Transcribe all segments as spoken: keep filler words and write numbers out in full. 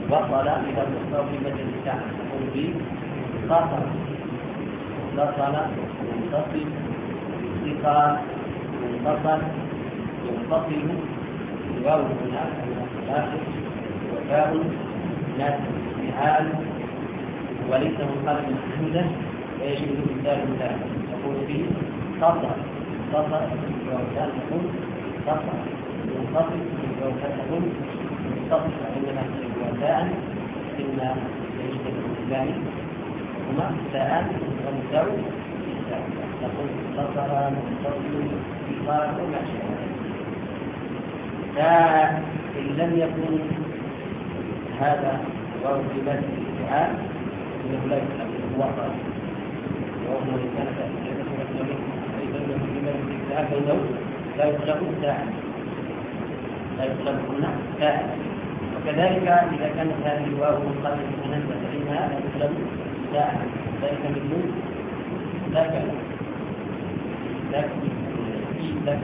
وصل إلى المستوى في مجال الساعة نقول به اتصل اتصل منتصل اتصال منفصل ينفصل واو هناك الآخر وفاء ناس فعال وليس منقلب محمودا ويجب مثال مثال نقول به اتصل اتصل وكان نقول اتصل منفصل وكان نقول متصل عندما وفاء إن يجب الإسلام هما ساء ومساوي نقول اتصل منفصل اتصال وما شابه. فإن لم يكن هذا واو في باب الفعال انه لا يطلق الوقت وهو ان كان ايضا في باب الفعال فانه لا يطلق ساعه لا يطلق هنا ساعه. وكذلك اذا كانت هذه الواو منقلبه منزله فانها لا تطلق ساعه ذلك مثل ذاك ذاك ذاك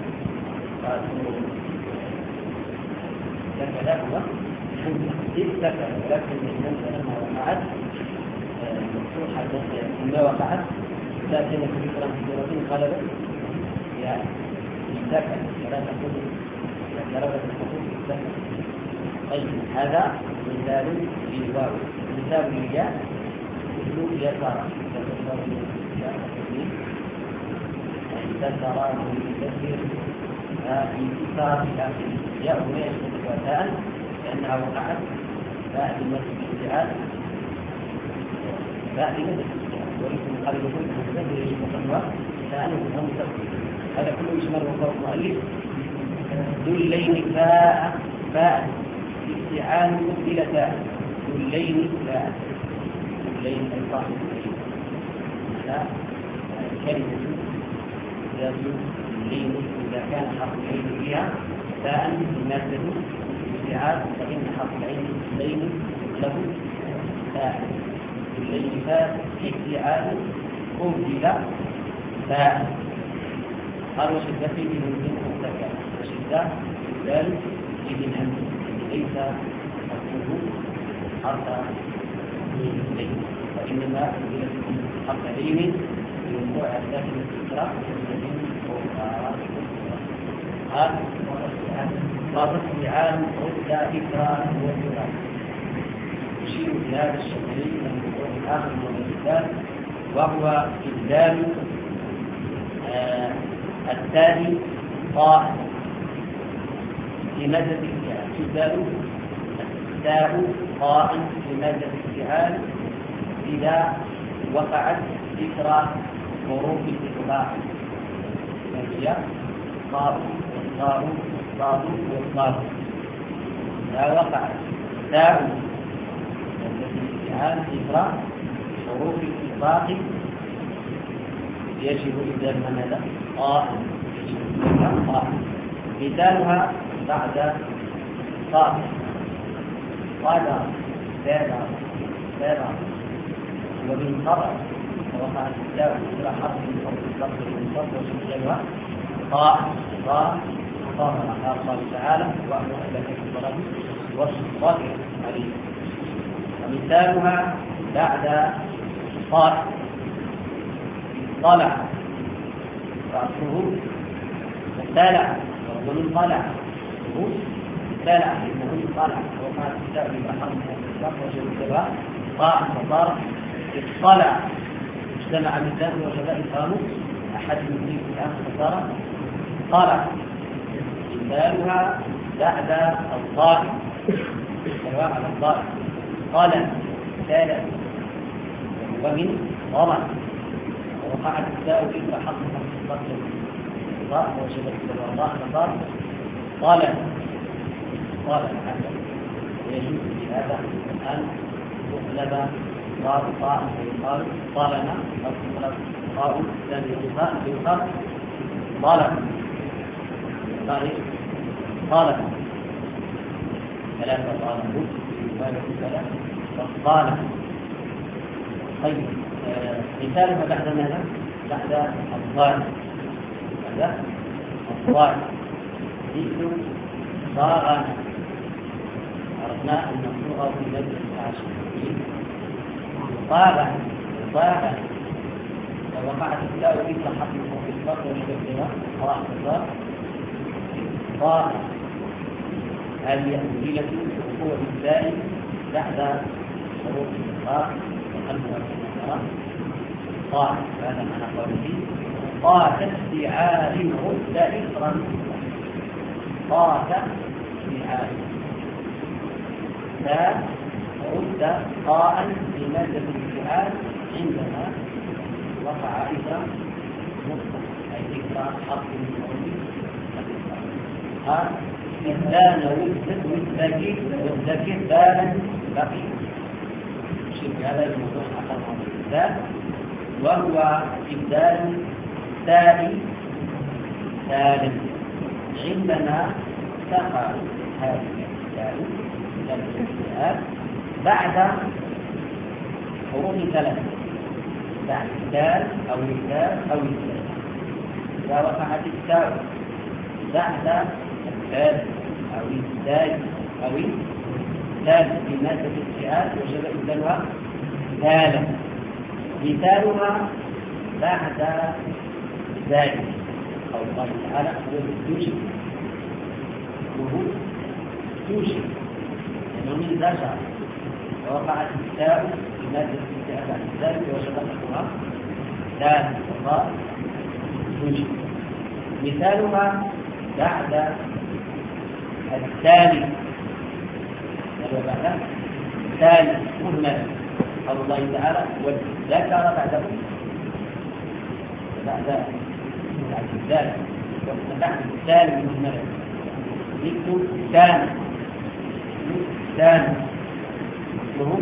ذاك ذاك هو ذكر ولكن الناس لما وقعت مفتوحة ما وقعت لكن في فكرة في قلبت يعني ذكر ولا تقول ضربت الحقوق ذكر. طيب هذا مثال للواو مثال للياء مثل يسار يسار يسير انتصار إلى ياء ويشبه وتاء لأنها وقعت بعد المسجد الاستعاد بعد المسجد الاستعاد ولكن قبل كل هذا يجب تقوى فأنا هم تقوى. هذا كله يشمل وقوع المؤلف ذو الليل فاء فاء استعان إلى تاء ذو الليل فاء ذو الليل الفاء هذا كلمة ذات الليل إذا كان حرف العين فيها فاء المادة استعاد فإن حرف العين الليل له فاء الليل فاء استعاد أبدل فاء قال وشدة فيه من مستكى وشدة ذلك إذن أنت ليس حرفه حرف الليل وإنما أبدلت حرف عين لوقوع داخل الاستقراء قال وقد استعان رد إكرام وإكرام يشير إلى هذا الشكلين من الوقوع الآخر من الإبدال وهو إبدال آه التالي طاء في مادة الافتعال إبدال التاء طاء في مادة الافتعال إذا وقعت ذكر حروف الإطلاق وهي طاء والطاء والطاء والطاء إذا وقعت تاء التي الافتعال ذكر حروف الإطلاق يجب إبدال ماذا؟ طاء يجب إبدال طاء مثالها بعد طاء قدر سادر سادر ومن طبع وقع التاء إلى حرف من حروف الإطلاق والمنصب وشكلها طاء طاء طاء قال الله تعالى وأمر أهلك بالصلاة والصلاة عليه. ومثالها بعد طاء طلع رأسه طلع ومن طلع طلع إنه طلع وقع التاء إلى حرف من الإطلاق وشكلها طاء وطار اطلع اجتمع مثال وجزاء القانون أحد من في الآخر صار طلع مثالها بعد الطائف سواء على الطائف قال ثالث ومن ضمن وقعت التاء إلى حق حق الطائف وجزاء القانون صار قال قال هذا ويجوز بهذا الآن مقلب طاء طاء يقال طالنا أو طاء ثاني يقال يقال طالب طالب طالب ثلاثة طالب يقال ثلاثة طالب. طيب مثالها بعد ماذا؟ بعد الضاد بعد الضاد مثل صاغنا عرفنا أن الصورة في مجلس العاشرين طابع طابع لو وقعت التاء في صحة في الفرق والشكل قراءة الفرق طابع هذه الأمثلة هو الثاني بعد حروف الإصرار وقلبها الإصرار طاعة هذا معنى قوله طاعة استعار رد إصرا طاعة استعار لا رد طاعا في مادة الاستعار عندما وقع إصرا مطلق أي إصرا حرف من حروف الإنسان والذكي والذكي بالا بقي شوف هذا الموضوع آخر الإنسان وهو إبدال ثاني ثالث عندما تقع هذه الثالث الثالث بعد حروف ثلاثة بعد الثالث أو الثالث أو الثالث إذا وقعت الثالث بعد الثالث أو الثالث أو الثالث في مادة الاستعارة وجب إبدالها ثالث مثالها بعد ذلك قول الله تعالى هو توجد وهو توجد لأنه من ذا شعر ووقعت التاء في مادة الاستعارة بعد ذلك وجب إبدالها ثالث الله توجد مثالها بعد الثالث بعد الثالث مهمل قال الله تعالى والذكر بعده بعد بعد الثالث بعد الثالث مهمل مثل كان كان اسمه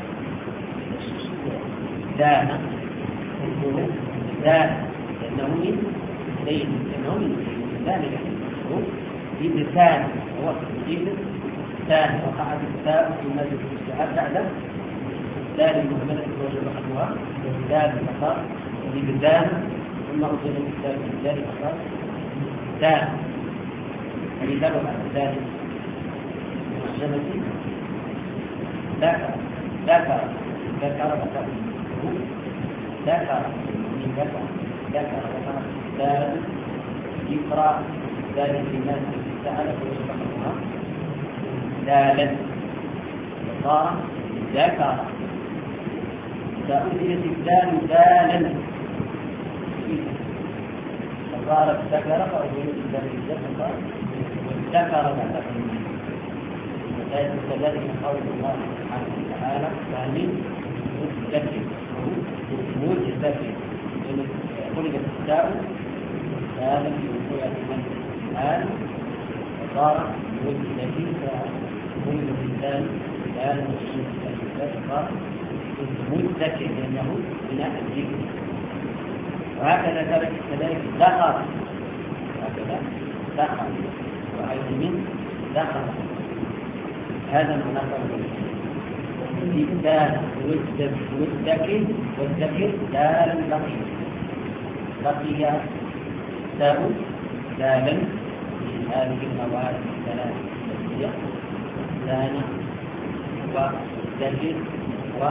كان اسمه كان لأنه من ليل لأنه من ذلك جيد ثاني هو جيد ثاني وقعت التاء في مادة الاستعارة بعد ثاني المهملة الوجه رحمها ثاني فقط جيد ثاني ثم أصل الكتاب ثاني فقط ثاني يعني ذلك بعد ثاني المحجمة ذكر ذكر ذكر ذكر ذكر من ذكر ذكر وقعت ثاني يقرأ ذلك في الناس تعالى ويشرحها دالا وصار ذكر فأنزلت الدال دالا فصارت ذكر فأنزلت الدال ذكر ذكر ذكر وكذلك قول الله سبحانه وتعالى فمن مدكر مدكر خلقت التاء دالا في وقوع الآن وصار مدكر فخلق الإنسان الآن مدكر مدكر لأنه بناء الذكر وهكذا ذلك كذلك ذكر هكذا ذكر وأيضا من ذكر هذا المناطق الإنسان مدكر والذكر دال بقي بقي تاء دالا هذه المواد الثلاث هي دانا وذكر و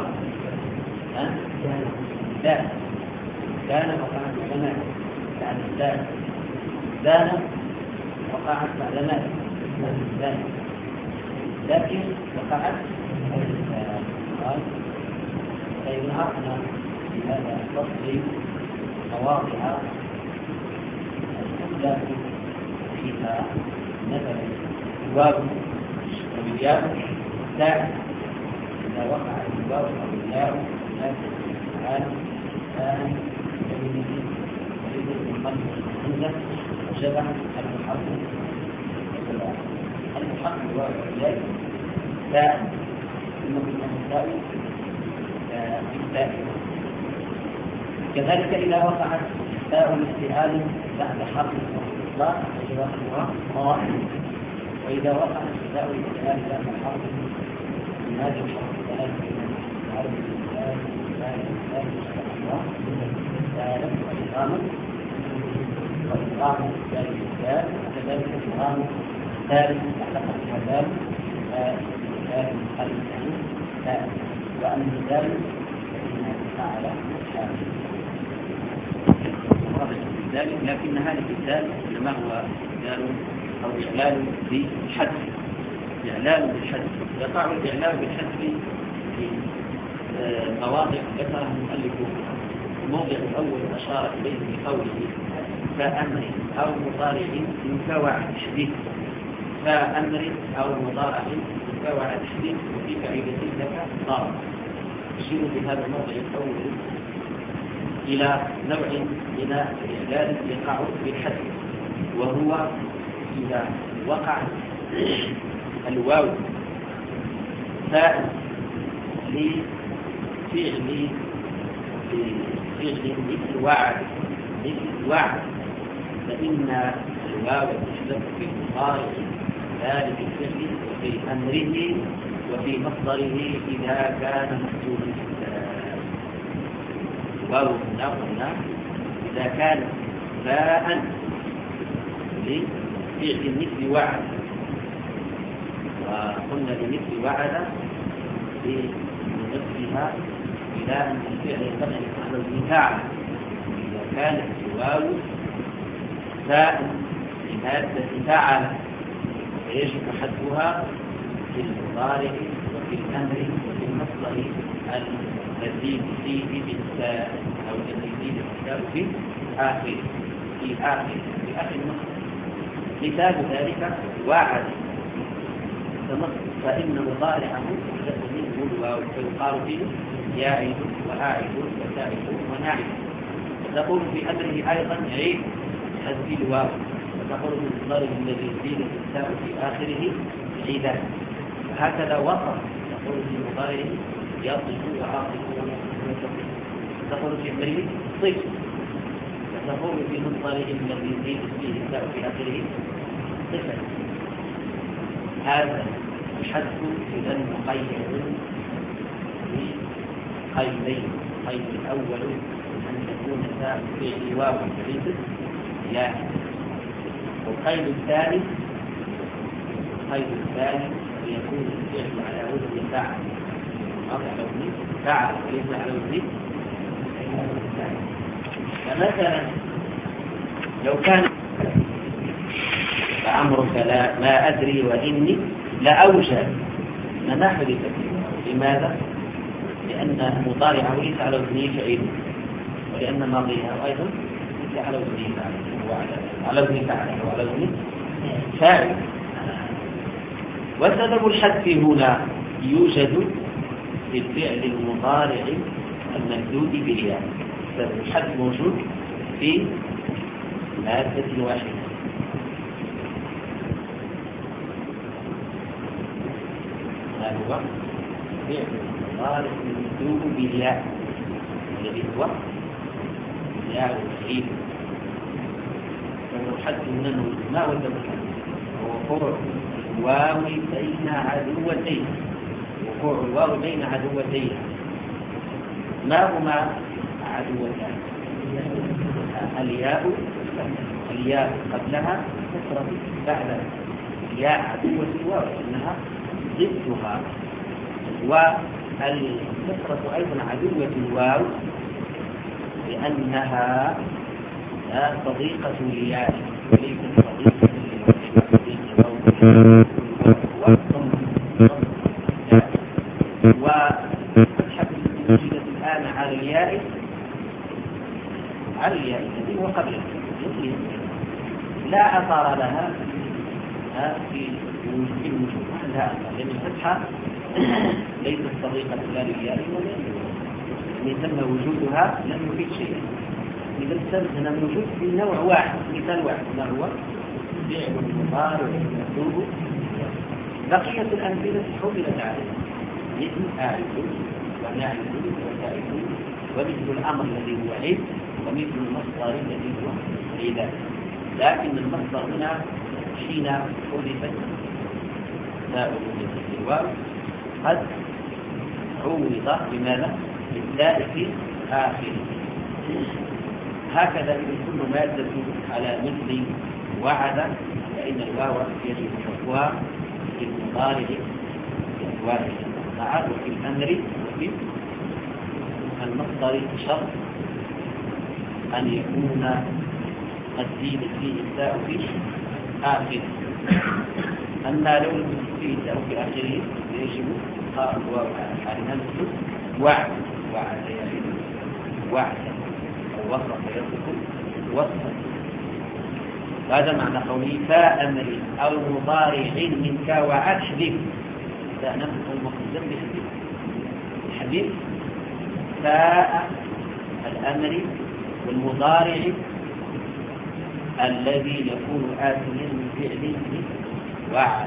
دان دان وقعت زمان بعد الدان دان وقعت بعد مات دان ذكر وقعت قال سيظهرنا في هذا الفصل مواضع الأولى فيها مثلا الواو والياء والتاء إذا وقع الواو أو الياء تعالى كان يريد القلب الهمزة وشبه المحرك والسبع المحرك الواو والياء تاء ثم التاء بالتاء كذلك إذا وقعت تاء الاستعانة بعد حرف الإطلاق وجوابها راء وإذا وقعت تاء الاستعانة بعد حرف من هذه الحرف ثلاثة عرض الإسلام ثالث ثالث الله ثالث وإقامة وإقامة ثالث الثالث وكذلك إقامة ثالث تحت الحذاب لكن الحديث عنه لا. وأما ذلك فإنها فعل واضح في ذلك، لكن هذا الإعلان إنما هو إعلان أو إعلان بالحذف، إعلان بالحذف. يقع الإعلان بالحذف في مواضع ذكرها المؤلف. الموضع الأول أشار إليه بقوله فأمر أو مضارع ينفع تشبيه، فأمر أو مضارع ينفع تشبيه، وفي فائدة لك ضرب. يشير بهذا الموضع الأول إلى نوع من الإعلان يقع بالحذف، وهو إذا وقع الواو فاء لفعل فعل مثل وعد مثل وعد، فإن الواو تحذف في مضارع ذلك الفعل وفي أمره وفي مصدره إذا كان مكتوبا واو هنا وهنا إذا كان فاء لفعل مثل وعد، وقلنا لمثل وعد بنفسها إلى أن الفعل ينبغي على الفاعل. إذا كانت الواو فاء لمادة فعل فيجب حذفها في المضارع وفي الأمر وفي المصدر الذي فيه بالتاء أو الذي فيه بالتاء في آخر في آخر في آخر المصدر. مثال ذلك وعد، فإن مضارعه يحدث منه الواو فيقال فيه يائد وآعد وسائد وناعد. وتقول في أمره أيضا عيد حذف الواو، وتقول في المضارع الذي فيه بالتاء في آخره عيدا. هكذا وصف تقول في مضارع يصف وعاصف ويصف، تقول في أمره صف، وتقول في مضارع الذي فيه بالتاء في آخره صفة. هذا الحذف إذا مقيد بقيدين. القيد الأول أن تكون تاء فعل واو كلمة لا، والقيد الثاني القيد الثاني يكون الفعل على وزن فاعل، على وزن فاعل وليس على وزن. فمثلا لو كان فأمرك لا ما أدري وإني لأوجد ما حدث. لماذا؟ لأن مضارعه ليس على وزنه فعيل، ولأن ماضيها أيضا ليس على وزنه فاعل، على وزن فاعل وعلى وزن فاعل. وسبب الحذف هنا يوجد في الفعل المضارع الممدود بالياء. سبب الحذف موجود في مادة واحدة. هذا هو فعل المضارع الممدود بالياء الذي هو ياء التعريف. سبب الحذف هنا ما هو سبب الحذف؟ هو وقوع الواو بين عدوتين، وقوع الواو بين عدوتين. ما هما عدوتان؟ الياء الياء قبلها كسرة بعد الياء عدوة الواو إنها ضدها، والكسرة أيضا عدوة الواو لأنها صديقة الياء وليست صديقة للواو. والفتحة وجدت الآن على الياء على الياء الذي هو قبلها لا أثر لها في الوجود، لا أثر، لأن الفتحة ليست صديقة لا للياء ولا للواو، يعني تم وجودها لم يفيد شيئا. إذا استلزم الوجود في نوع واحد، مثال واحد، ما هو فعل المضارع المكتوب. بقية الأمثلة حملت عليه مثل آعد وناعد وسائد، ومثل الأمر الذي هو عيد، ومثل المصدر الذي هو عيدان. لكن المصدر هنا حين حذفت تاء الواو قد عوض بماذا؟ بالتاء في آخره. هكذا إذا كل مادة على مثل وعد فإن الواو يجب حذفها في المضارع واحدا مع وفي الأمر وفي المصدر شرط أن يكون الدين فيه التاء في آخره. أما لو لم يكن فيه التاء في آخره يجب قراءة الواو على همزة وعد وعد يعيد وعدا أو وصف يصف وصفا. هذا معنى قوله فأمر أو مضارع منك وعد حذف. لا نفس المقدم بحذف حذف فاء الأمر والمضارع الذي يكون آتيا من فعل وعد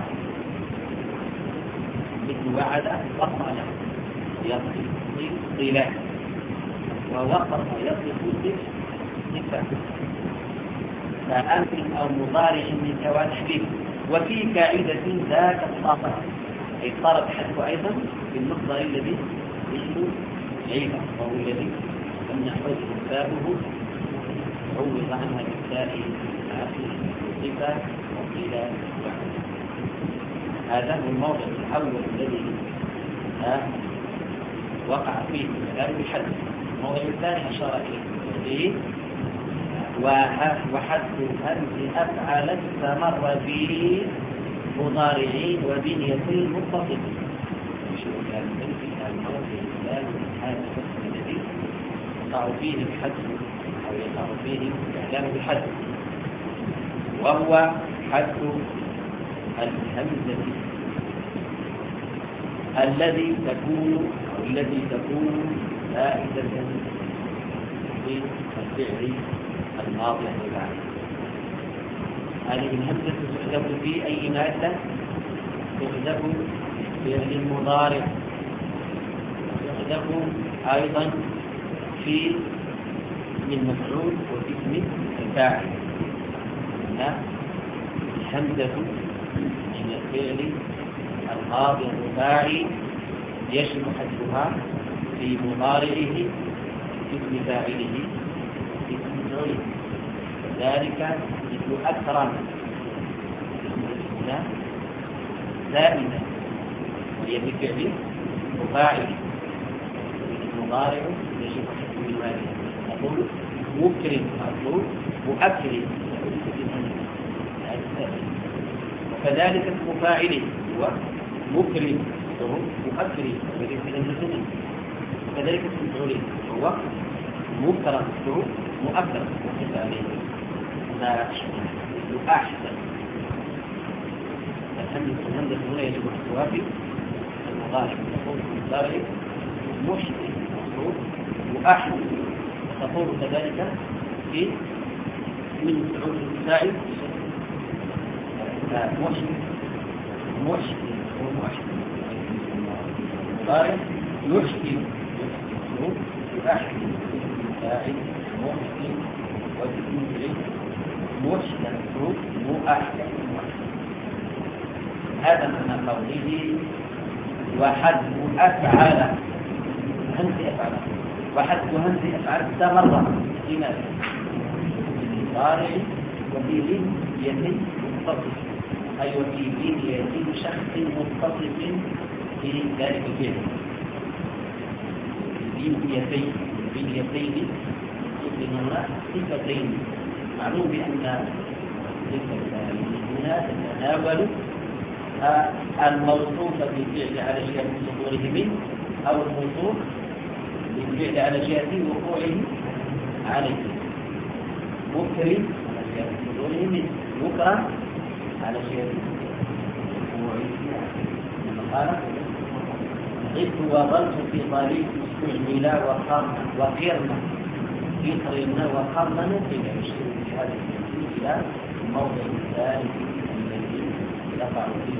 مثل وعد وصل يصف صلة ووقف يصف صفة. فأمر أو مضارع من تواتحه. وفي كائدة ذاك الصافة أي صارت حذف أيضا في المصدر الذي يشمل عيبة وهو الذي لم يحفظه فاؤه عوض عنها بالتاء صفة وقيل وعد. هذا هو الموضع الأول الذي وقع فيه الكلام بحذف. الموضع الثاني أشار إليه وحذف همز أفعل استمر فيه مضارعين وبنيتين متصلين. شو كان في الموضع الثاني هذا القسم الذي يقع فيه الحذف أو يقع فيه الإعلام بالحذف وهو حذف الهمزة الذي تكون أو الذي تكون زائدة في الفعل الماضي والماضي. هذه الهمزة تحذف في أي مادة؟ تحذف في فعل المضارع، تحذف أيضا في اسم المفعول وفي اسم الفاعل. الهمزة من الفعل الماضي الرباعي يجب حذفها في مضارعه في اسم فاعله في اسم مفعوله. ذلك مثل أكرم زائدة وهي بفعل رباعي المضارع يجب حذف الماضي. أقول مكرم أقول مؤكرم. وكذلك اسم فاعله هو مكرم وهو مؤكرم وكذلك اسم مفعوله هو مكرم وهو مؤكرم. ما أحسن الهمزة هنا يجب حذفها في المضارع. تقول المضارع محسن وأحسن. تقول كذلك في من فعول الفاعل محسن محسن ومحسن المضارع يحسن وأحسن الفاعل محسن والمفعول محسن وأحسن. هذا معنى قوله وحذف أفعل همز أفعل وحذف همز أفعل استمر لماذا؟ المضارع وفي بنية متصل أي وفي بنية شخص متصل في ذلك الفعل. بنيتين بنيتين هنا صفتين. معلوم بأن هنا تتناول الموصوف بالفعل على جهة صدوره منه أو الموصوف بالفعل على جهة وقوعه عليه. مكرم على جهة صدوره منه مكرم على جهة وقوعه عليه. قال غبت وظلت في طريق استعملا وقرنا وقرنا في طريقنا وقرنا نقل يشير في هذا التنفيذ إلى الموضع الثالث الذي يقع فيه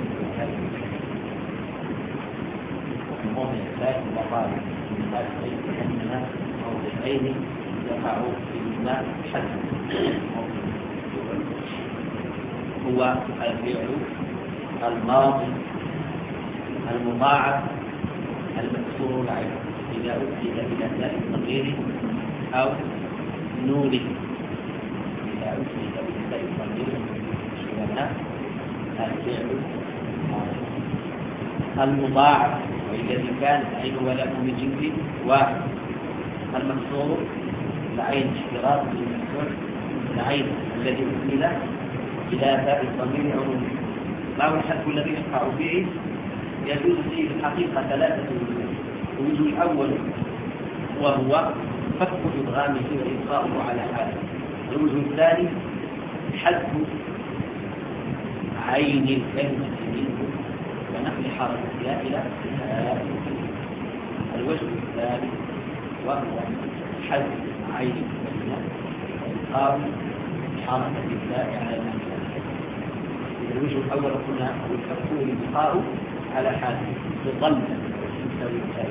الموضع الثالث وقال من هذا البيت أننا موضعين يقع فيهما حد. هو الفعل الماضي المضاعف المكسور العين إذا أدخل إلى ذلك التغيير أو نوره. إذا أدخل إلى ذلك التغيير شبه الفعل المضاعف والذي كانت عين ولا من جنس واحد. المكسور العين اشتراط للمكسور العين الذي أكمل إلى ذات الضمير عموما. ما هو الحذف الذي يقع فيه؟ يجوز فيه في الحقيقة ثلاثة وجوه. الوجه الأول وهو فك إدغامه وإبقاؤه على حاله. الوجه الثاني حذف عين الكلمة منه ونقل حركتها إلى الآن. الوجه الثالث وهو حذف عين الكلمة وإبقاء حركة التاء على المعنى. الوجه الأول قلنا هو الفك والإبقاء على حاله بضم تساوي التاء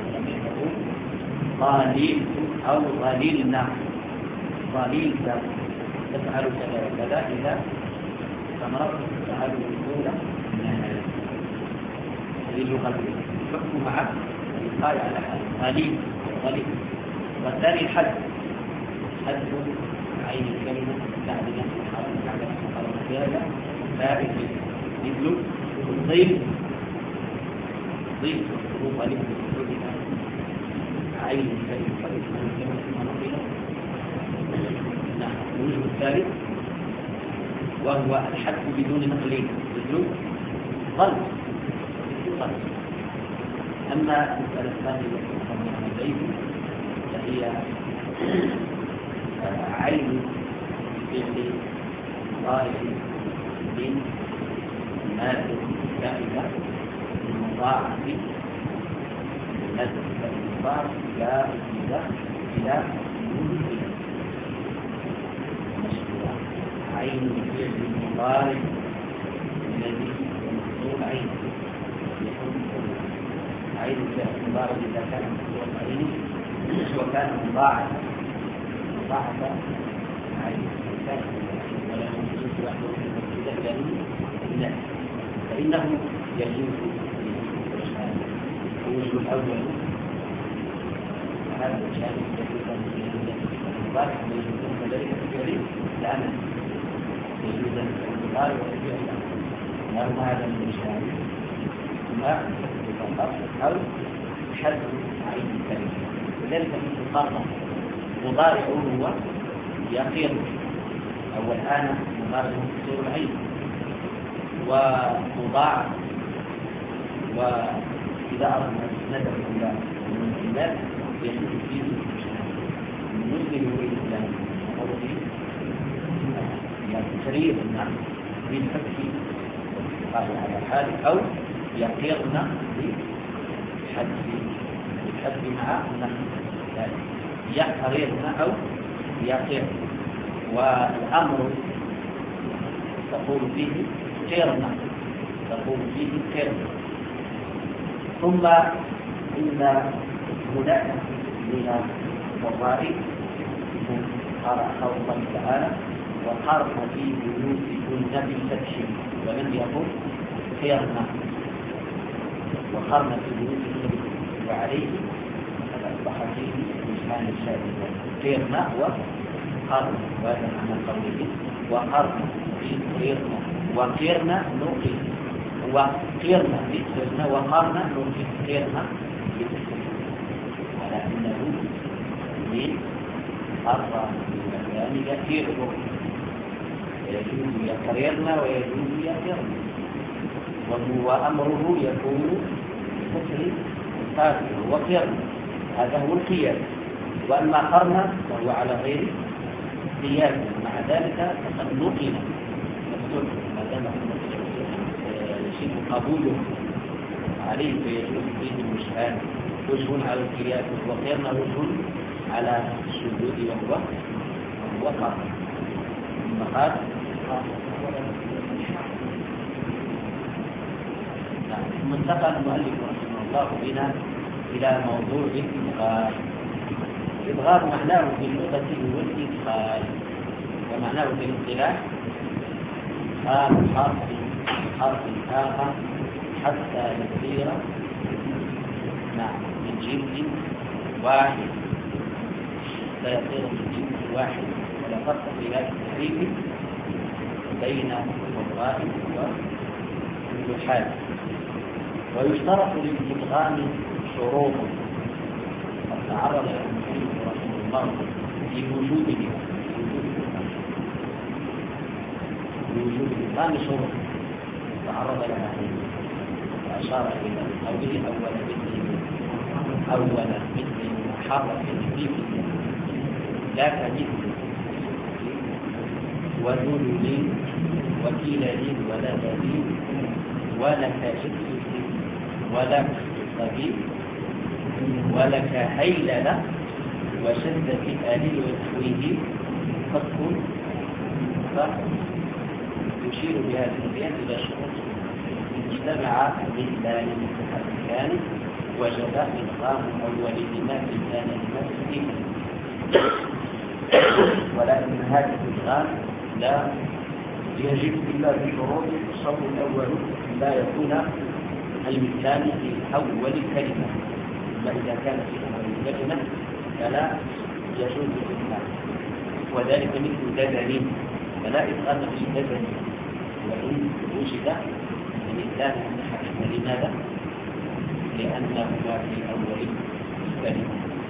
قليل أو ظليلنا. ظليل تفعل كذا وكذا إذا استمرت تفعل الأولى هذه اللغة الفك مع الإبقاء على حاله ظليل ظليل. والثاني حذف حذف عين الكلمة بعد نفس الحرف بعد نفس الحرف هذا ثابت مثل الضيف ضيف حروف ألف عين الكلمة نعم. الوجه الثالث وهو الحذف بدون نقل مثل ظل ظل. أما المسألة الثانية التي فهي عين فعل ضارب من مادة زائدة المضاعف نزل المضاعف لا إلى إلى مشروع. عين فعل المضارب الذي يمثل عين عين فعل المضارب إذا كان مشروع عين وكان مضاعفا مضاعفا عين ولا يمكن أن فإنه يجوز الوجه الأول هذا الشأن يجوز المضارع ويجوز ذلك الفعل الأمل يجوز المضارع والفعل الأمل هذا من الشأن ما فقط أو حذف عين الكلمة. وذلك مثل قرن مضارع هو يقير أو الآن مضارع مكسور العين ومضاعف. وإذا أردنا ندعو إلى المسلمات يجوز فيه المسلم يريد الإسلام أو تشريع النعم بالفك على حال أو يقيرنا بحذف الحذف مع النحو يقررنا أو يقير. والأمر تقول فيه قيرنا تقول فيه قيرنا. ثم إن هناك من الوظائف قرأ قوله تعالى وقرن في بيوتكن بالفتح ولم يقل قيرنا وقرن في بيوتكن وعليه أصبح فيه مجمال الشاهد قيرنا وقرن وهذا معنى قوله وقرن في قيرنا وقيرنا نقل وقيرنا بقيرنا وقرن نقل قيرنا على أنه من أربع يعني يقير يجوز يقررنا ويجوز يقرنا وهو أمره يكون بكسر القافية وقيرنا هذا هو القياس. وأما قرنا فهو على غير قياس مع ذلك فقد نقل مكتوب ما دام يشير قبوله عليه فيجوز فيه المشهاد وجه على القياس وقيرنا وجه على الشذوذ وهو وهو قرن. فقال ثم انتقل المؤلف رحمه الله بنا إلى موضوع الإدغام. الإدغام معناه في اللغة هو الإدخال ومعناه في الاصطلاح آخر حرف حرف آخر حتى يصير نعم من جنس واحد فيصير من جنس واحد ولا فرق في هذا التحريف بين الغائب والحال. ويشترط للإدغام شروط قد تعرض المؤلف رحمه الله في وجوده بوجود الإدغام شروط تعرض لها وأشار إلى قوله أول مثل أول مثل محرك في لا كمثل وذل وكيل لي ولا دليل ولك جد ولك طبيب ولك هيللة وشد في آلي ونحوه فصل يشير بهذه الأبيات إلى شروط اجتمع مثلان متحركان وجب إدغام أولهما في ثانيهما تسليما ولكن هذا الإدغام لا يجب إلا بشروط. الشرط الأول لا يكون المثلان في أول كلمة، فإذا كان في أول كلمة فلا يجوز الإدغام، وذلك مثل ددن فلا إدغام في ددن وإن وجد المثلان متحركان. لماذا؟ لأنهما في أول كلمة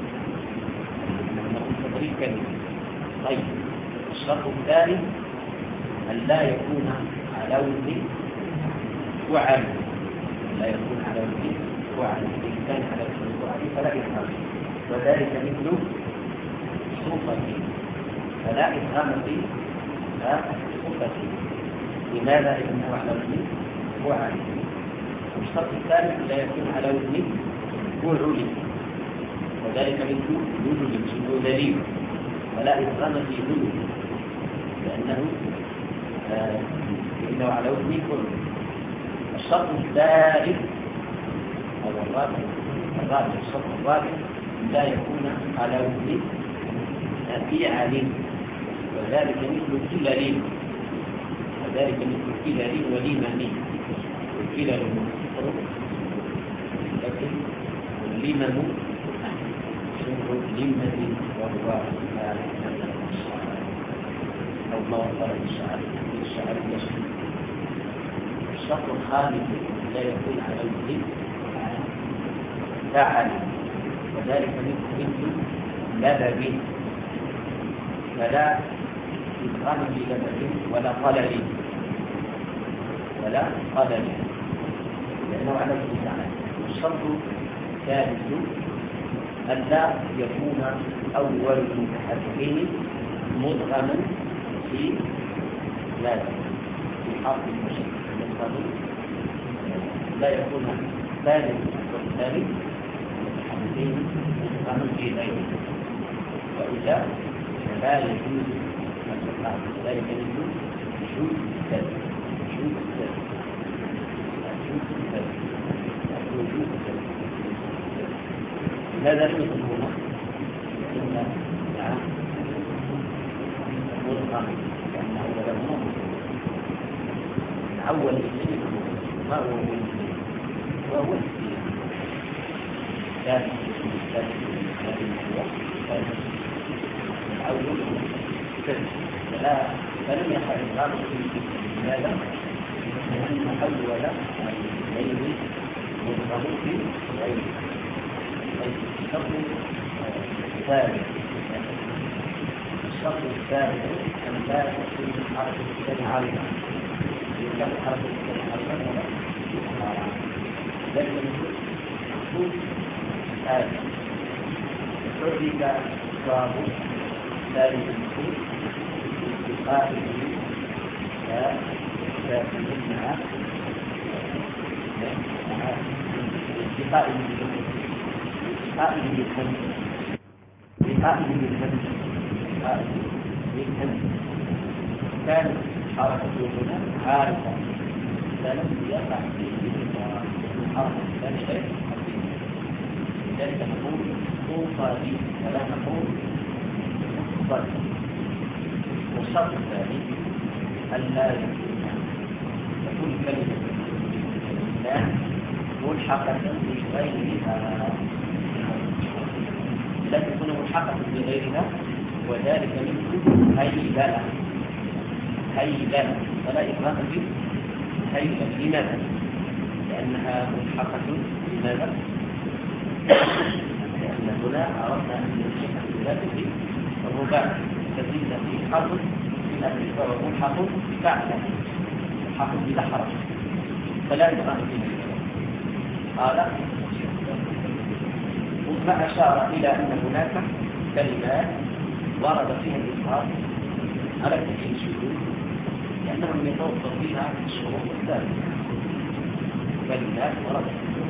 لأنهما في كلمة. طيب الشرط الثاني أن لا يكون على وزن فعل، لا يكون على وزن فعل، إن كان على وزن فعل فلا إدغام، وذلك مثل صفة فلا إدغام في صفة. لماذا؟ لأنه على وزن فعل. الشرط الثالث لا يكون على وزن فعل، وذلك مثل ذلل ذليل فلا إدغام في ذلل لأنه آه إنه على وزن فعل. الشرط الثالث أو الرابع الرابع الشرط الرابع لا يكون على وزن فعل، وذلك مثل كلل وذلك مثل كلل وليمن. كلل المنصر لكن الليمن شبه لمن وهو أو ما وصل بالشعر الشعر يشبه. الشرط الخامس لا يكون على وزن فعل، وذلك مثل لبب فلا إدغام في لبب ولا قلل ولا قلل لأنه على وزن فعل. الشرط الثالث ألا يكون أول المتحركين مدغما في لازم في حرف المشكل مدغم، لا يكون ثالث والثالث المتحركين مدغما في غيره، وإلا لا يجوز الإدغام. ذلك يجوز وجود الثالث وجود الثالث وجود الثالث وجود الثالث. ماذا لم يكن هنا؟ لأن نعم مدغم لأن أولا مدغم أول شيء ما هو المسلم وهو السير ثاني ثاني ثاني الأول فلا فلم يحل الغرب في لماذا؟ لأن أول غير مدغم في غيره. الشرط الثالث الشرط الثالث أن لا تكون حرف الكلمة عارضة، إذا كانت حرف الكلمة عارضة ولا ذلك المفروض هذا حرك الصواب ثالث المفروض بقائه لا تكون مع بقائه بقائه بالخمس بقائه بالخمس بقائه بالخمس كانت حركة هنا عارفة فلم يقع فيه الحركة الثانية غير حقيقية، لذلك نقول توفى به ولا نقول مصدر. والشرط الثاني ألا يكون كلمة لا ملحقة بغيرها، لا تكون ملحقة بغيرها، وذلك مثل هيللة هيللة فلا إدغام به هيللة. لماذا؟ لأنها ملحقة بماذا؟ لأن هنا أردنا أن نلحق بذاته الرباع تزيد في حرف من الإسباب ملحق بعده ملحق بلا حرف فلا يقام فيه. قال ثم أشار إلى أن هناك كلمات ورد فيها الإظهار على كثير الشذوذ لأنهم يتوفر فيها الشروط الثالثة. كلمات ورد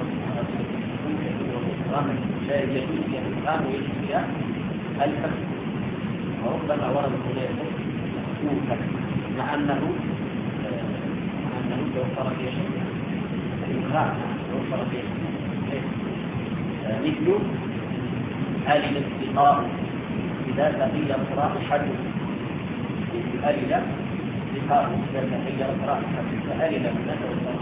لا يجوز فيها الإظهار ويجوز فيها الفتح، وربما ورد هنا مفتوحا مع أنه مع أنه توفر فيها شيء الإظهار توفر فيها شيء مثل آل الاستقاء إذا تغير قراء حد آل الاستقاء إذا تغير قراء حد فآل لا توفر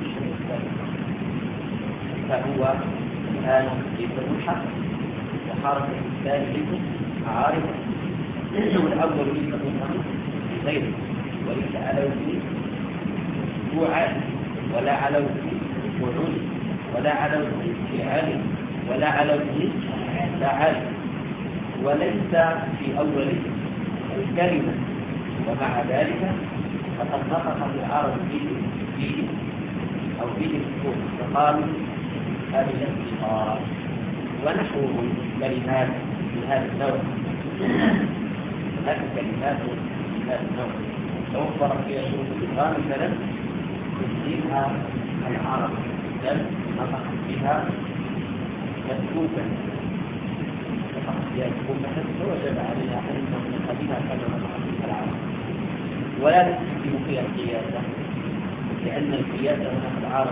فهو الآن ليس ملحق وحركة الثاني ليس عارضة. الأول ليس ملحق غيره وليس على وجه وعاد ولا على وجه وعود ولا على وجه فعال ولا على وجه فعال وليس في أول الكلمة، ومع ذلك فقد نطق العرب فيه فيه أو فيه السكون فقالوا هذه الاستقرار ونحوه كلمات من هذا النوع. هناك كلمات من هذا النوع توفر فيها شروط الإظهار مثلا تسليمها العرب بل نطق بها مسكوكا نطق بها مسكوكا فوجب عليها أن نطق بها كما نطق بها العرب ولا تستخدم فيها القياسة لأن القياسة هناك العرب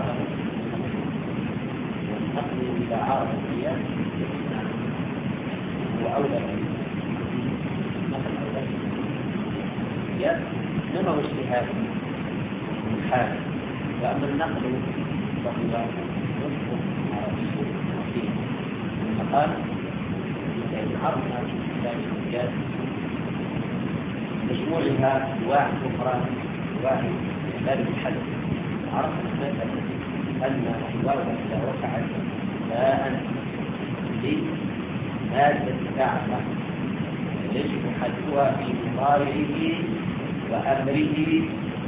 والنقل إلى عرب القياس هو أولى نقل أولى القياس إنما هو اجتهاد من حال، وأما النقل فهو نصف عربي فيه فقال إن عرفنا ذلك القياس مجموعها واحد أخرى واحد باب الحدث عرفنا مثلا أن الواو إذا وقعت باء لمادة فاعلة يجب حذفها في مضارعه وأمره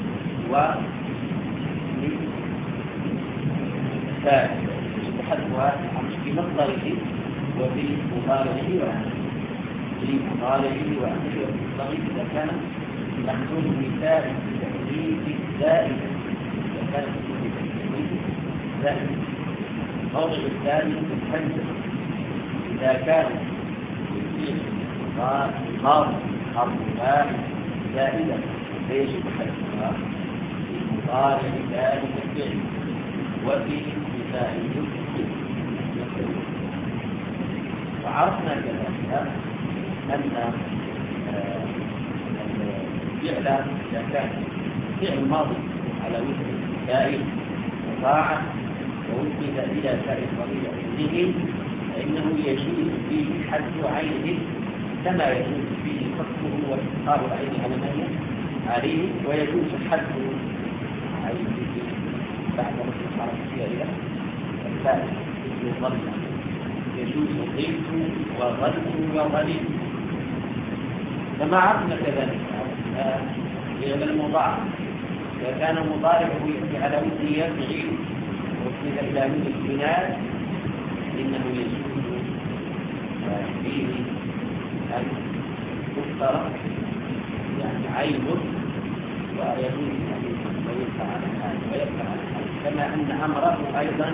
وفاعل يجب حذفها في مصدره وفي مضارعه وأمره في مضارعه وأمره وفي مصدره إذا كان محذوف مثال التحديث زائد إذا كان زائد. الموضع الثاني الحمد إذا كان ماضي حرف باء زائدة فيجب حذفها في مضارع ذلك الفعل وفي مثال وعرفنا كذلك أن الفعل إذا كان فعل ماضي على وزن فاعل مضاعف ووجد إلى فاعل ضمير به فإنه يجوز فيه حذف عينه كما يجوز فيه فصله وإسقاط العين على ما عليه، ويجوز حذف عينه بعد رفع الحركة إلى الفاعل مثل ظل يجوز ضيف وظل وظليل. كما عرفنا كذلك فعل المضارع إذا كان مضارعه على وزن يفعل وصل إلى وزن البناء إنه يجوز فيه أن تفطر يعني عيب ويجوز أن يفعل هذا ويفعل هذا، كما أن أمره أيضا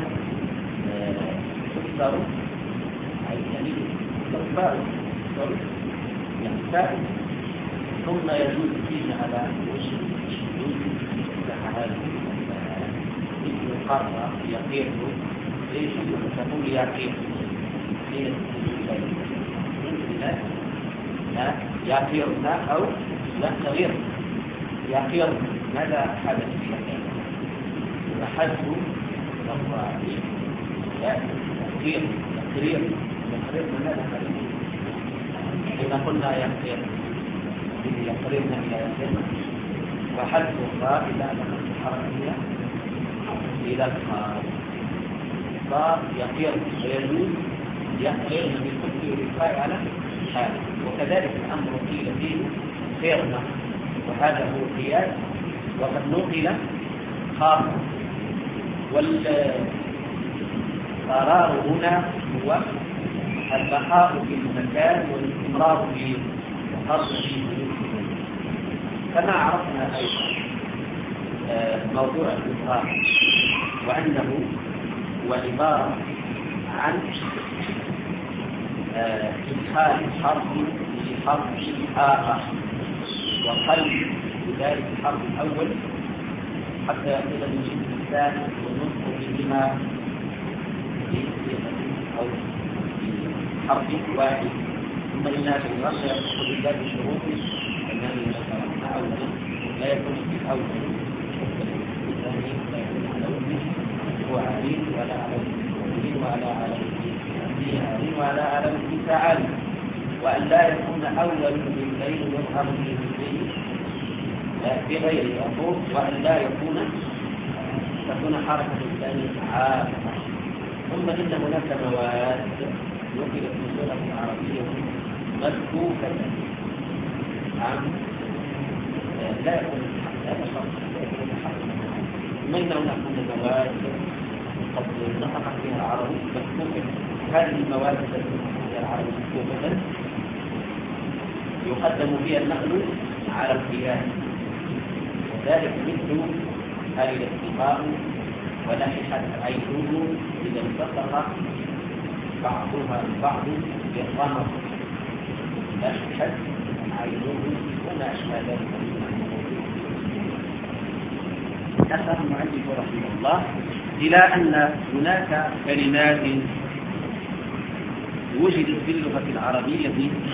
تفطر يعني تفطر يعني فاعل ثم يجوز فيه على وجه الشذوذ هذا مثل قرر يقير ليش تقول يقير ليش لا يقيرنا أو لا تغير يقير ماذا حدث في يقير وحدث لا يقير يقير يقير ماذا حدث إذا قلنا يقير يقربنا إلى يقين وحذف الراء إذا دخلت الحركة إلى الخاص صار يقر ويجوز يقر بالحكم والإبقاء على حاله. وكذلك الأمر قيل فيه خيرنا، وهذا هو القياس وقد نقل خاصا. والقرار هنا هو البقاء في المكان والاستمرار في الأصل فيه. كما عرفنا أيضا موضوع الإظهار وأنه هو عبارة عن إدخال حرف في حرف آخر وقلب بذلك الحرف الأول حتى يأخذ من جنس الثاني والنطق بهما في أو في حرف واحد. ثم إنها في الغرب يدخل بذلك الشروط الذي ذكرنا أولا لا يكون في الأول الثاني لا يكون على وزنه هو عالين ولا على وزنه ولا على وزنه ولا على وزنه تعالي. وأن لا يكون أول بالليل يظهر في الليل بغير أقول. وأن لا يكون تكون حركة الثاني عارفة. ثم إن هناك مواد نقلت في اللغة العربية مذكوكة عن لا يكون هذا شرط لا يكون حق. ثم إن هناك مواد قد نطق فيها العربي مذكوكة. هذه المواد التي نطق فيها العربي مذكوكة يقدم فيها النقل على القياس، وذلك مثل هذه الاستقامة ونححت عينه إذا انتصر بعضها البعض بالرمض. نححت عينه وما أشبه ذلك. أثر المؤلف رحمه الله إلى أن هناك كلمات وجدت في اللغة العربية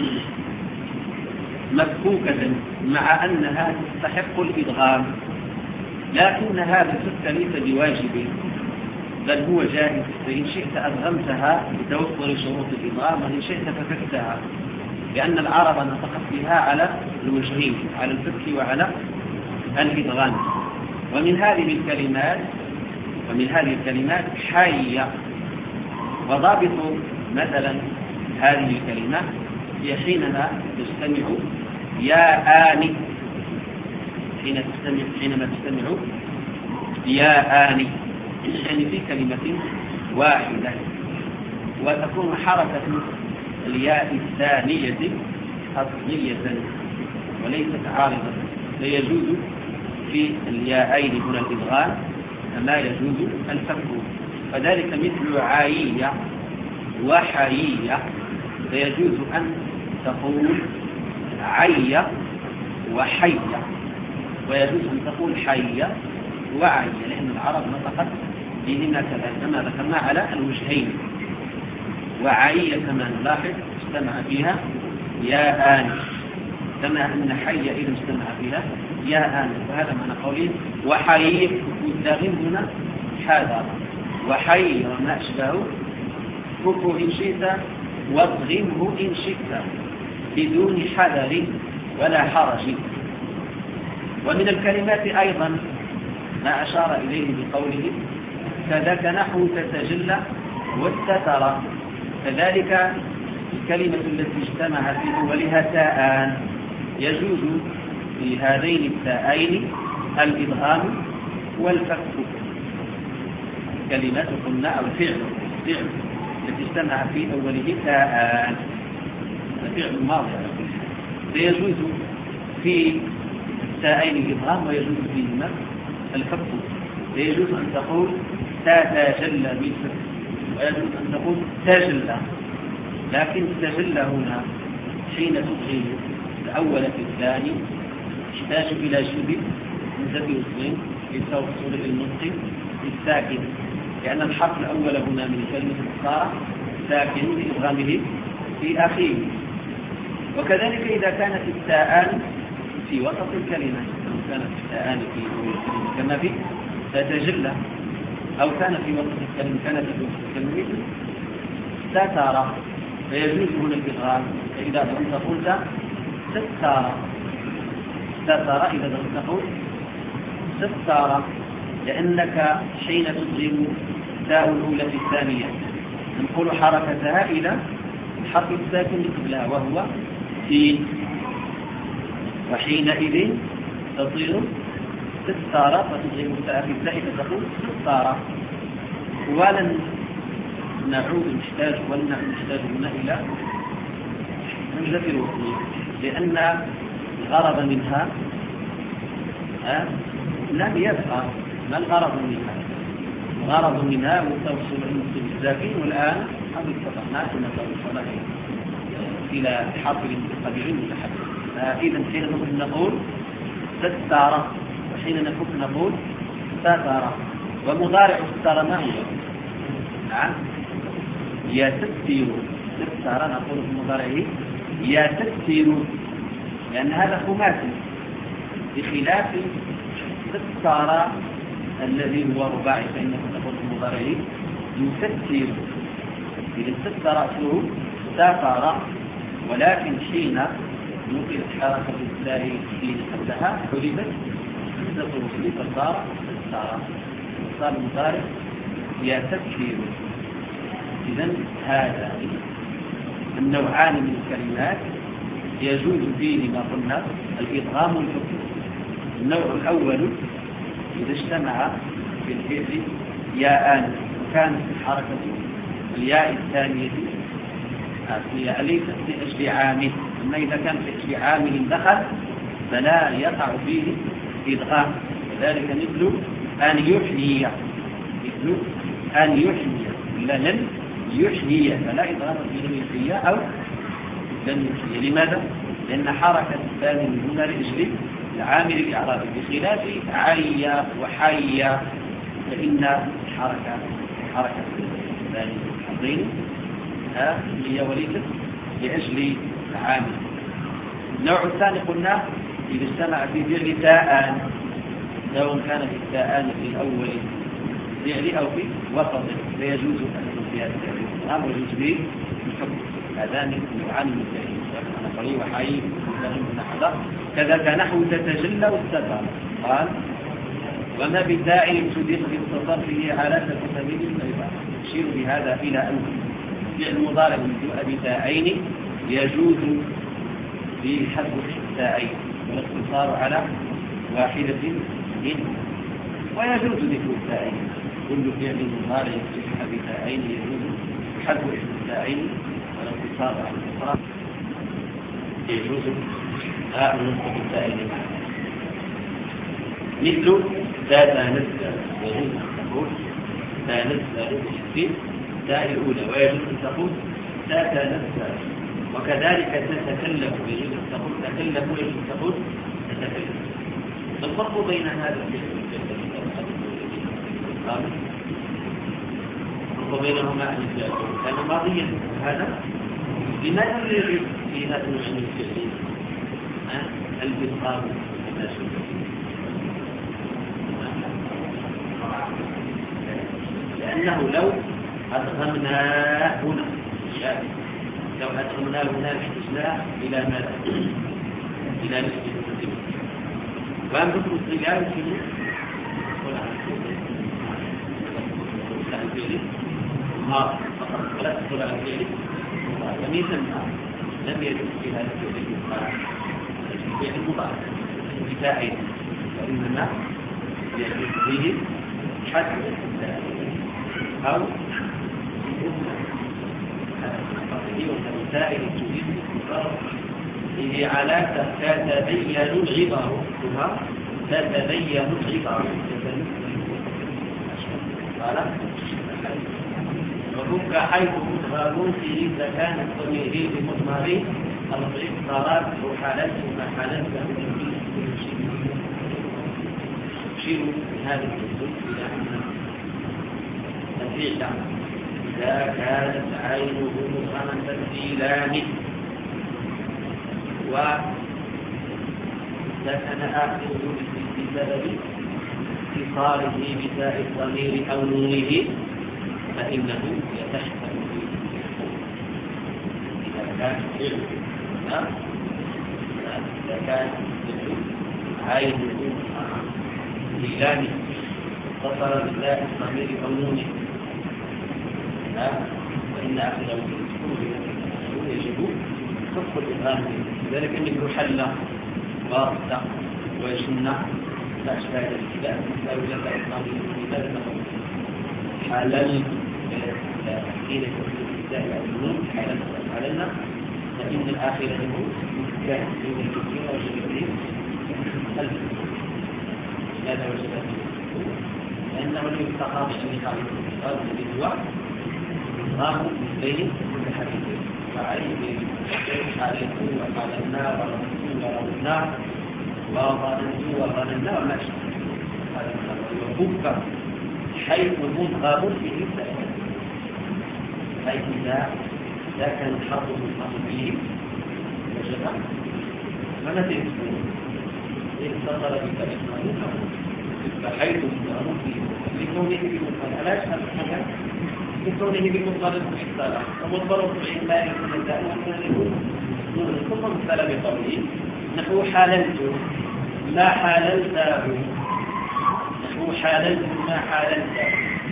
مفكوكة مع أنها تستحق الإدغام، لكن هذا الفك ليس بواجب بل هو جائز. فإن شئت أدغمتها بتوفر شروط الإدغام وإن شئت ففكتها، لأن العرب نطقت بها على الوجهين على الفك وعلى الإدغام. ومن هذه الكلمات ومن هذه الكلمات حي. وضابط مثلا هذه الكلمة هي حينما تستمع يا آني حين تستمع حينما تستمع يا آني يعني في كلمة واحدة، وتكون حركة الياء الثانية أصلية وليست عارضة. فيجوز في الياءين هنا الإدغام كما يجوز الفك. فذلك مثل عايية وحيية، فيجوز أن تقول عية وحية، ويجوز أن تقول حية وعية، لأن العرب نطقت بهما كما ذكرنا على الوجهين. وعية كما نلاحظ استمع فيها يا آن، كما أن حية إذا استمع فيها يا آن. وهذا معنى قوله وحيي والداغم هنا حاذر وحي وما أشبهه فكه إن شئت واضغمه إن شئت بدون حذر ولا حرج. ومن الكلمات أيضا ما أشار إليه بقوله كذاك نحو تتجلى والستر. كذلك الكلمة التي اجتمع في أولها تاءان يجوز في هذين التاءين الإدغام والفك. كلمات قلنا أو فعل فعل التي اجتمع في أوله تاءان فعل ماضي فيجوز في التاءين الإدغام ويجوز فيهما الفك. فيجوز أن تقول تتجلى بالفك ويجوز أن تقول تجلى، لكن تجلى هنا حين تدغم الأول في الثاني يحتاج إلى شبه مزد اثنين لتوصل النطق الساكن، لأن الحرف الأول هنا من كلمة الخسارة ساكن لإدغامه في أخيه. وكذلك إذا كانت التاءان في وسط الكلمة، أو كانت التاءان في الكلمة كما في تتجلى، أو كان في وسط الكلمة كانت في وسط الكلمة ستارة، فيجوز هنا الإدغام. فإذا أنت قلت ستارة ستارة إذا أنت قلت ستارة لأنك حين تدغم تاء الأولى في الثانية ننقل حركتها إلى الحرف الساكن قبلها وهو سين، وحينئذ تصير ستارة فتدغم التاء في التاء فتقول ستارة. ولن نعود نحتاج ولن نحتاج هنا إلى همزة الوصل، لأن الغرض منها أه؟ لم يبقى. ما الغرض منها؟ الغرض منها هو توصل المصل الساكن، والآن قد استطعنا أن نتوصل إلى حرف طبيعي متحرك. إذا حين نقول ستارة وحين نقول ستارة. ومضارع ستارة ما هو؟ نعم يستر. ستارة نقول في مضارعه يستر، لأن هذا خماسي بخلاف ستارة الذي هو رباعي فإنه نقول في مضارعه يستر. إذا ستر أصله سافر، ولكن حين نقلت حركة التاء في قبلها حذفت همزة الوصل فصار ستارة، صار المضارع يستر. إذن هذا النوعان من الكلمات يجوز فيه ما قلنا الإدغام والحكم. النوع الأول إذا اجتمع في الفعل ياءان وكانت حركة الياء الثانية هي ليست لأجل عامل، أما إذا كان لأجل عامل دخل فلا يقع فيه إدغام. وذلك مثل أن يحيي، مثل أن يحيي إلا لن يحيي فلا إدغام فيه لن يحيي أو لن يحيي. لماذا؟ لأن حركة الثاني من هنا لأجل العامل الإعرابي، بخلاف عي وحي فإن حركة حركة الثاني الحظين هي وليست لأجل العامل. النوع الثاني قلنا إذا اجتمع في فعل تاءان، سواء كان في التاءان في الأول فعل أو في وسط فيجوز أن يكون في هذا الفعل ويجوز به الحكم. هذان نوعان من الفعل قليل وحي نحو كذا نحو تتجلى والستر. قال وما بالتاء ابتدئ بتصرفه على سبيل العبارة. يشير بهذا إلى أن فعل مضارع من بتاءين يجوز بحذف التاءين والاقتصار على واحدة منه، ويجوز ذكر التاءين. كل فعل مضارع يصح بتاءين يجوز حذف التاءين والاقتصار على الأخرى، يجوز نصف التاءين مثل تتنزل، يجوز أن تقول تنزل في التاء الأولى، ويجوز أن تقول تتنزل. وكذلك تتكلم، يجوز أن تقول تكلم ويجوز أن تقول تتكلم. الفرق بين هذا الفرق بينهما أن كان ماضيا هذا لماذا يجب في هذا النوع من الفعل البطاقة لأنه لو أدغمناه هنا لو أدغمناه هنا احتجناه إلى ماذا؟ إلى نسبة التدريب. وأن ذكر الصيام في ما فقط ولا تدخل على الفعل تمييزا لم يجد في هذا الفعل الفعل المضارع بتاعين، وإنما يجوز فيه حذف أو السائل تجيب هي على تتبين العبارة تتبين العبارة قال وفك حيث مضغم فيه إذا كان الضمير بمضمر الاضطراب وحالات ومحالات يشير هذا الجزء إلى أن الفعل إذا كانت عينه مضغما تبديلان وسكن آخره بسبب اتصاله بتاء الضمير أو نونه فإنه يتحكم إذا كان فعل إذا كان فعل عينه مضغما تبديلان اتصل بالله الضمير قانوني فإن آخر يجب صدق الإبهام لذلك أن يقول حل وارد ويشن فأشباه الكتاب مثال لك إسلامي لماذا نقول حلل حين يكون الكتاب الأولون حللنا فإن الآخر له كان من الكثير وجبتين ألف هذا وجبتين لأنه يفتقى بأن يقال بالوقت إظهار مثلين كل حديث فعليه حالته وحالنا ورمسنا ورمسنا وظننت وظننا وما هذا وفك حيث مذهب به سائل حيث إذا إذا كان الحرب مذهب به وجب فما تنسون إن اتصل بك إسماعيل فحيث مذهب به لكونه بمثال علاش هذا الحاجة لكونه بمطلب الاحتلال ومطلب الإيمان من الدعوة ثم مثل بقوله نحو حاللت ما حاللته نحو حاللت ما حاللته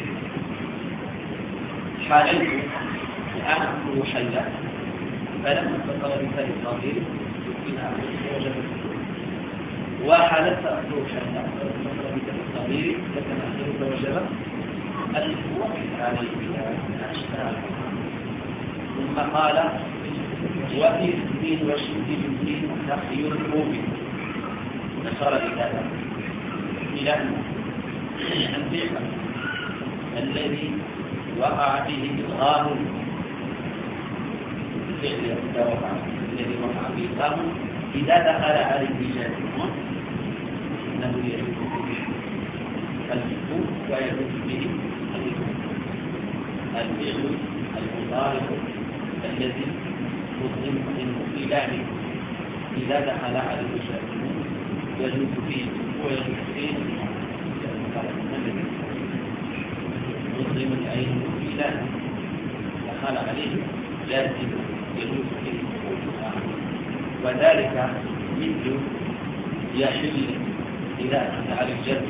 حاللت الآن أقول حلة فلما اتصل بفعل الضمير إلى آخره وجب وحاللت أقول حلة فلما اتصل بفعل الضمير لكن آخره وجب الوقت عليه الأشكال ثم قال وفي الدين وشد الدين تخير الروبي نشر بهذا إلى الفعل الذي وقع فيه إضغام الفعل الذي وقع فيه إضغام إذا دخل عليه الرجال إنه يجب الحكم ويجب به الفعل المضارع الذي يظلم الانقلاب إذا دخل على الرجال يجوز فيه ويجوز فيه يظلم العين الانقلاب دخل عليه لازم يجوز فيه وذلك مثل يحل إذا دخل على الجد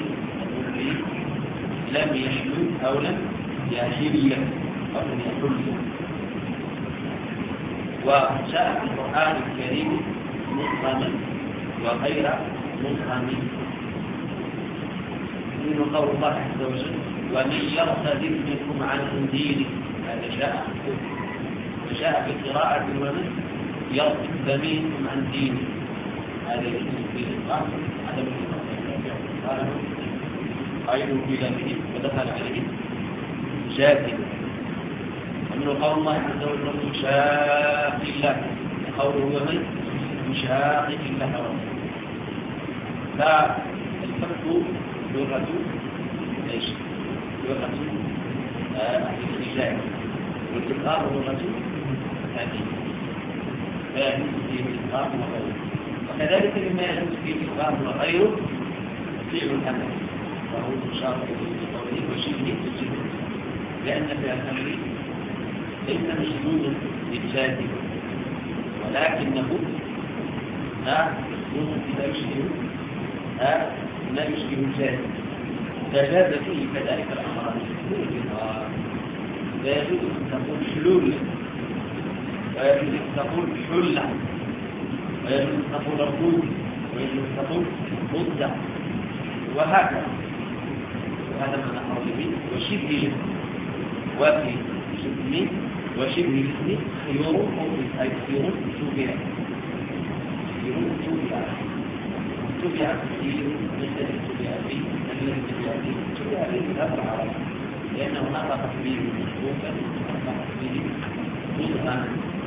لم يحل أو لم يحل أو لم يحل وجاء في القرآن الكريم مفهما وغير مفهم من قول الله عز وجل ومن يرتد منكم عن دينه هذا جاء وجاء في قراءة ومن يرتد منكم عن دينه هذا يجوز في الإطلاق عدم الإطلاق عينه في لامه ودخل عليه جاهل ومن قول الله عز وجل مشاق الله قوله ومن مشاق الله ورسوله فالفرق لغة ايش؟ لغة الرجال والإطلاق لغة هذه لا يجوز فيه الإطلاق وغيره وكذلك مما يجوز فيه الإطلاق وغيره فعل الأمر وهو مشاق بقوله وشبه الجبل لأن فعل الأمر ليس مشدودا للجاذب ولكنه لا لا يشبه لا يشبه الجاذب فجاز فيه كذلك الأمر لا يجوز أن تقول حلول ويجوز أن تقول حلة ويجوز أن تقول ركود ويجوز أن تقول مدة وهكذا وهذا ما نقول به وشبه وفي شبه وشبه الاسم خيور أي خيور تبع خيور تبع تبع كثير مثل تبع به الذي تبع به تبع به لا العرب لأنه نطق به مشروكا نطق به مدهما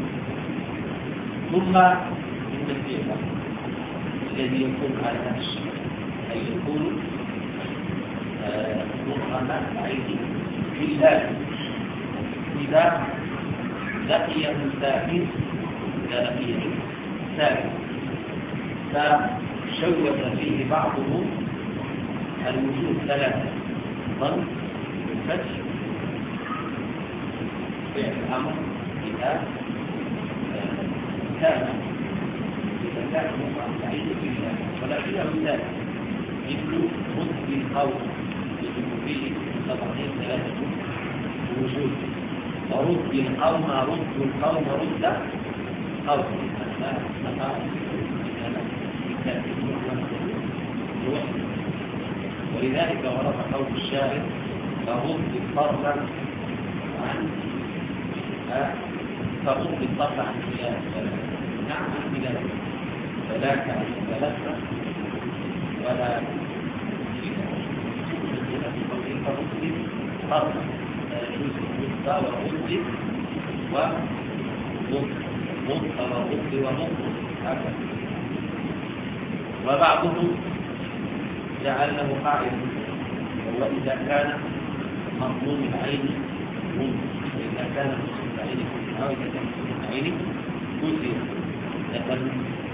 ثم من الفعل الذي يكون على نفسه أي يكون مدهما أيدي في الله إذا لقيه ساكن إذا لقيه ساكن فشوف فيه بعضهم الوجوه ثلاثة ظن الفتح فعل الأمر إذا كان إذا كان مقام بعيد في الله ولكنه ثالث مثل مد القول فيه طبعين ثلاثة وجود ورد القوم رد القوم رد قوم ولذلك ورد قول الشاعر فرد الطرف عن فرد الطرف عن خلال نعم عن خلال فذاك ثلاثة ولا فرد طرف يجوز مدة ورد ومدة ورد ومدة هكذا وبعضهم جعل له قاعدة وهو إذا كان مضمون العين ممكن وإذا كان مضمون العين أو إذا كان مضمون العين كثير لكن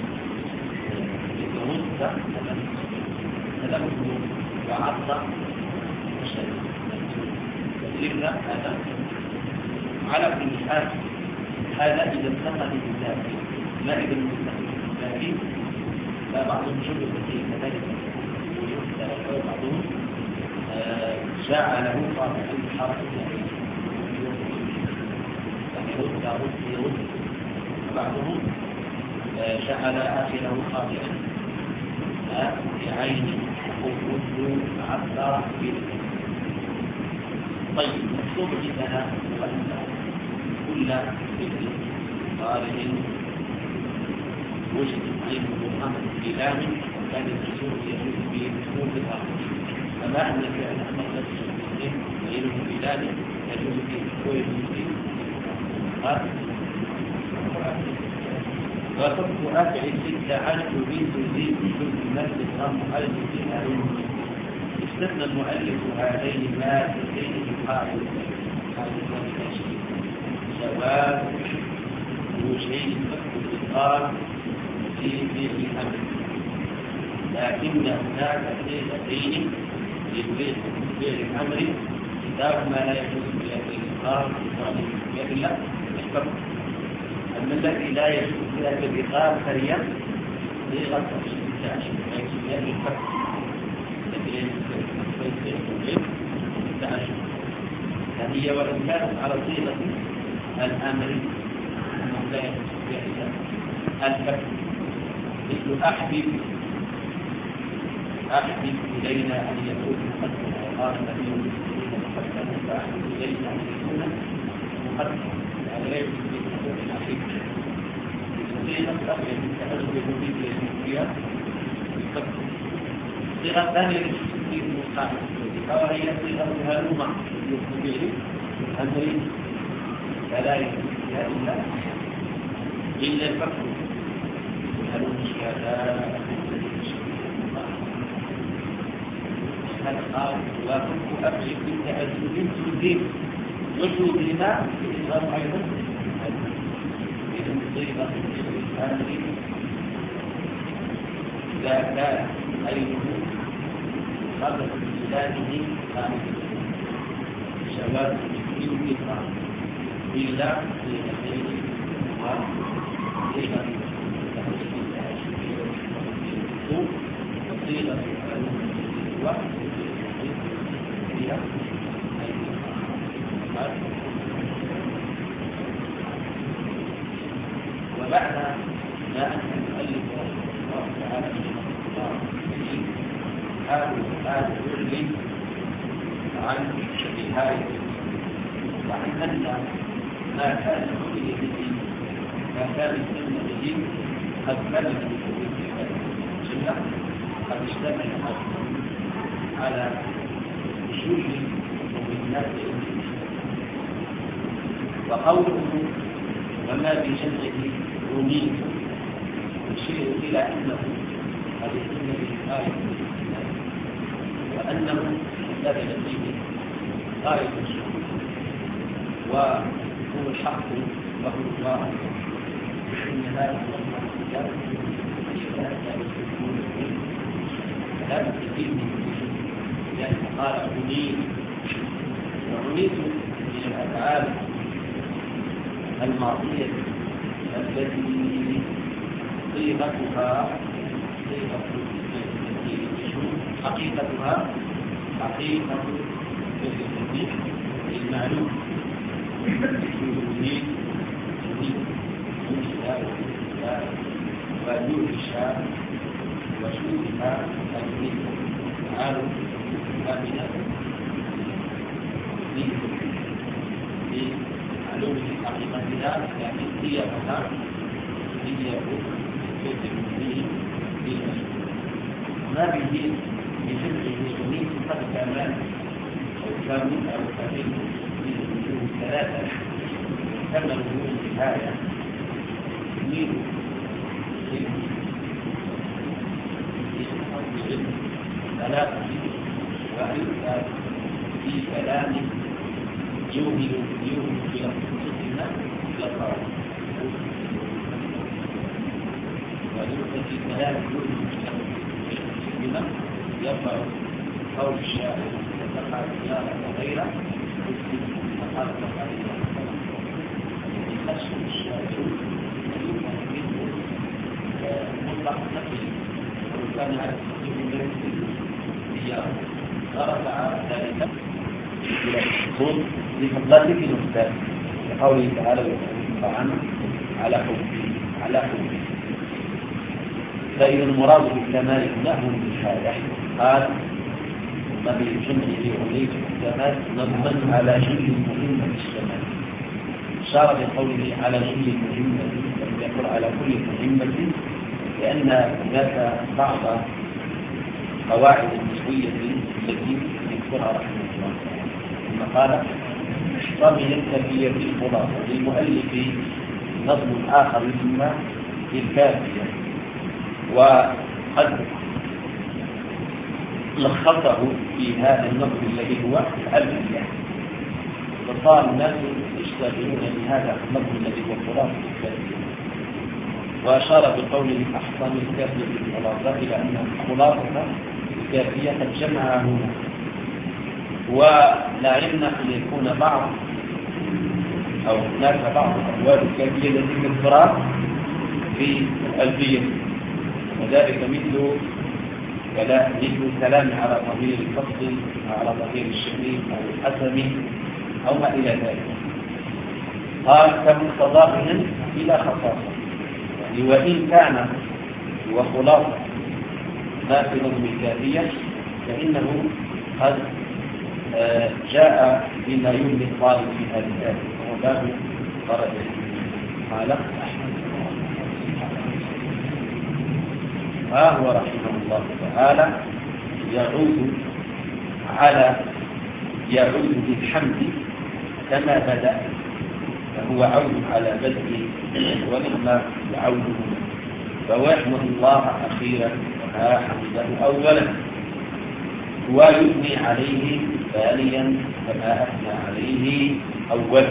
يترد تلمه وعطى الشيء تدريبنا هذا على كل حال هذا إذا انتقل بالله لا إذا انتقل بالله لا بعضهم شبه فيه كذلك بعضهم جعله قاطعا بحرف يرد يرد يرد وبعضهم جعل آخره قاطعا بعين وقلت عبر به. طيب مكتوب عندنا كل فكر طالب وجد عين محمد بلام كان الجسور يجوز به مفهوم بالأرض فما أن فعل أحمد المسلم غيره بلاد يجوز به كل مسلم وصف أفعل ستة عشر بنت زيد بنت مثل المؤلف العلم استثنى المؤلف هذين المادتين القاعدة جواز وجهين فك الإقامة في فعل الأمر لكن هناك صيغتين لفعل الأمر كتاب ما لا يجوز فيها الإقامة إلا الحكم أما الذي لا يجوز فيها الإقامة فهي صيغة التعشير لا يجوز فيها الحكم التي لا يجوز فيها التعشير فهي وإن كانت على صيغة الأمر أنه لا يجوز فيها الحكم مثل أحبب أحبب إلينا أن يكون مقدما وقال النبي المسلمين مقدما فأحبب إلينا أن يكون مقدما هذا لا يجوز في حقوق الأحبب صيغة الأمر تأجل به فيها الحكم صيغة ثانية للتسليم المستعمل وهي صيغة هلومة يكون به أمر فلا يجوز فيها إلا إلا الحكم هلوم الشهداء الآن وكنت أبشر بالتعجب في الدين وجودهما الإسلام أيضا إذا صيغة الإسلام إذا كان عينه قبل بلاده خامسة شباب يمكن إلا صيغتين وصيغة وصيغة وبعد ما أن المؤلف رحمه الله تعالى هذا هذا يرغي عن نهاية وعن أن ما كان به ما كان به قد بلغ جملة قد اشتمل على وجود الناس وقوله وما بجمعه يمين يشير إلى أنه قد يتم به آية وأنه لبث فيه غاية الشهود وهو الحق وهو الله إن هذا هو لا تستفيد يعني قال عنيد وعنيد من الأفعال الماضية التي صيغتها صيغة حقيقتها حقيقة المعلوم يريد يريد ينشأ وينشأ وشوفها اليمين تعالوا آمنة لمعلوم حقيقتها يعني هي فقط هي يجب فيه ما به بجمع المسلمين قد كمان أو كانوا أو كانوا من الوجوه الثلاثة كما الوجوه النهاية تميل ثلاثة وأيضا في كلام يوهل يوهل إلى خصوصنا إلى القرآن ويوجد في كلام يوهل إلى خصوصنا يرفع قول الشاعر وتقع الزيارة وغيره فقال فقال يخشى الشاعر يوهل منه مطلق نفسه ولو كان هذا التقديم زيارة فرفع ذلك إلى الحصول لفضلته في نفسه لقوله تعالى ويتعلم عنه على حبه على حبه فإذا المراد بالكمال له بالحالة قال وبالجمع لأوليك الكمال نظما على جل مهمة الشمال أشار بقوله على جل مهمة لم يقل على كل مهمة لأن هناك بعض قواعد النحوية التي يذكرها رحمه الله ثم قال احتمل الكافية في الخلاصة للمؤلف نظم آخر يسمى الكافية وقد لخصه في هذا النظم الذي هو الألفية وصار الناس يشتغلون بهذا النظم الذي هو خلاصة الكافية وأشار بقوله أحسن الكافية في الخلاصة إلى أن الخلاصة الكافية قد جمعها هنا ولا يمنع أن يكون بعض أو هناك بعض الأبواب الكافية التي تذكرها في الألفية وذلك مثل كلام مثل الكلام على ضمير الفصل أو على ضمير الشميل أو الحسم أو ما إلى ذلك قال كمستضافه إلى خصاصة يعني وإن كان هو خلاصة ما في نظم الكافية فإنه قد جاء بما يملي الطالب في هذه الآية وهو باب درجة قال ها هو رحمه الله تعالى يعود على يعود بالحمد كما بدأ فهو عود على بدء ونعم عوده فواحمد الله أخيرا وها حمده أولا ويثني عليه ثانيا كما أثنى عليه أولا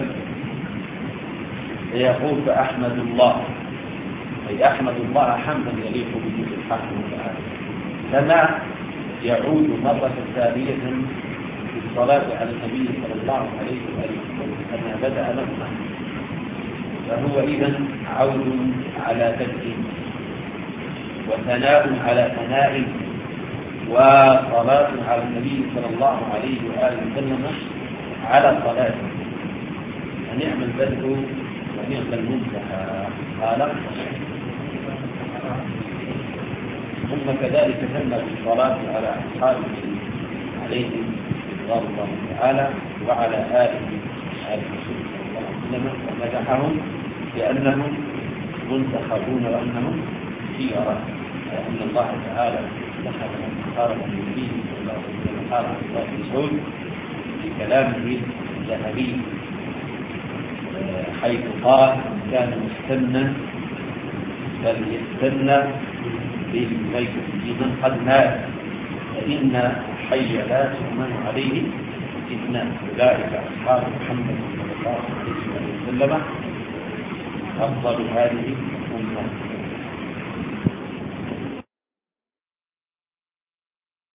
فيقول فأحمد الله أي أحمد الله حمدا يليق به سبحانه وتعالى كما يعود مرة ثانية في الصلاة على النبي صلى الله عليه وآله وسلم كما بدأ نفسه فهو إذن عود على بدء وثناء على ثناء وصلاة على النبي صلى الله عليه وآله وسلم على صلاة ونعم البدء ونعم المنتهى قال ثم كذلك ثنى بالصلاة على أصحابه عليهم رضوان الله تعالى وعلى آله آل رسول صلى الله عليه وسلم ومدحهم بأنهم منتخبون وأنهم خيرة لأن الله تعالى دخل من قال النبي صلى الله عليه وسلم قال عن الله مسعود في كلامه الذهبي حيث قال كان مستنى فليستنى بمن قد مات فإن الحي لا تؤمن عليه إثنان أولئك أصحاب محمد صلى الله عليه وسلم أفضل هذه الأمة